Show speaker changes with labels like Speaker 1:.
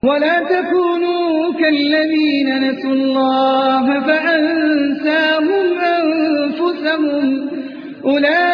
Speaker 1: ولا تكونوا كالذين نسوا الله فأنساهم أنفسهم أولئك